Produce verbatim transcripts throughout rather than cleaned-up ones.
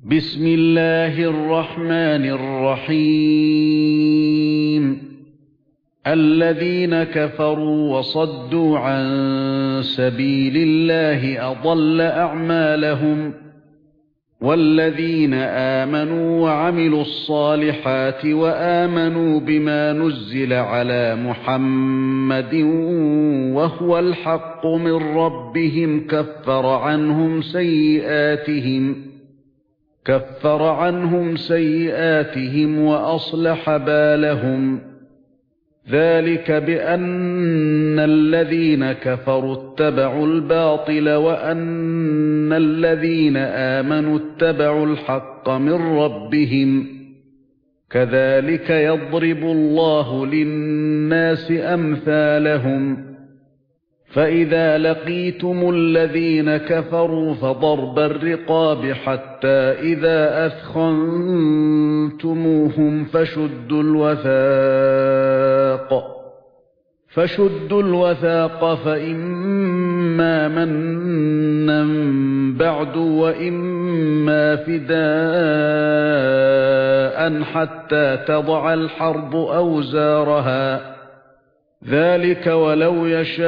بسم الله الرحمن الرحيم الذين كفروا وصدوا عن سبيل الله أضل أعمالهم والذين آمنوا وعملوا الصالحات وآمنوا بما نزل على محمد وهو الحق من ربهم كفر عنهم سيئاتهم كفر عنهم سيئاتهم وأصلح بالهم ذلك بأن الذين كفروا اتبعوا الباطل وأن الذين آمنوا اتبعوا الحق من ربهم كذلك يضرب الله للناس أمثالهم فإذا لقيتم الذين كفروا فضرب الرقاب حتى إذا أثخنتموهم فشدوا الوثاق فشدوا الوثاق فإما منا بعد وإما فداء حتى تضع الحرب أوزارها ذلك ولو يشاء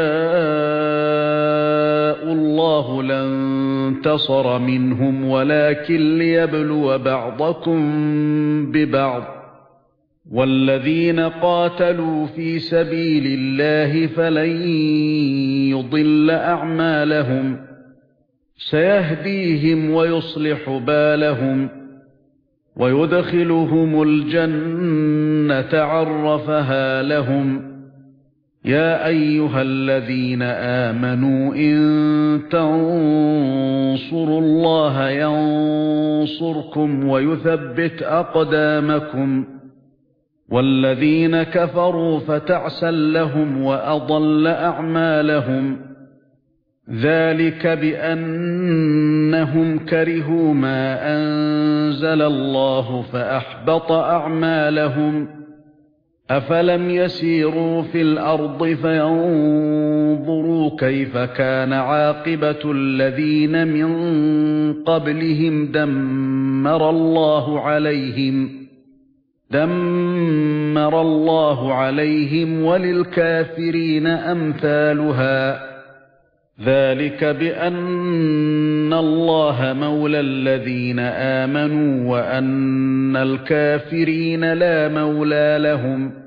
الله لانتصر منهم ولكن ليبلو بعضكم ببعض والذين قاتلوا في سبيل الله فلن يضل أعمالهم سيهديهم ويصلح بالهم ويدخلهم الجنة عرفها لهم يا أيها الذين آمنوا إن تنصروا الله ينصركم ويثبت أقدامكم والذين كفروا فتعسا لهم وأضل أعمالهم ذلك بأنهم كرهوا ما أنزل الله فأحبط أعمالهم أفلم يسيروا في الأرض فينظروا كيف كان عاقبة الذين من قبلهم دمر الله عليهم دمر الله عليهم وللكافرين أمثالها ذلك بأن الله مولى الذين آمنوا وأن الكافرين لا مولى لهم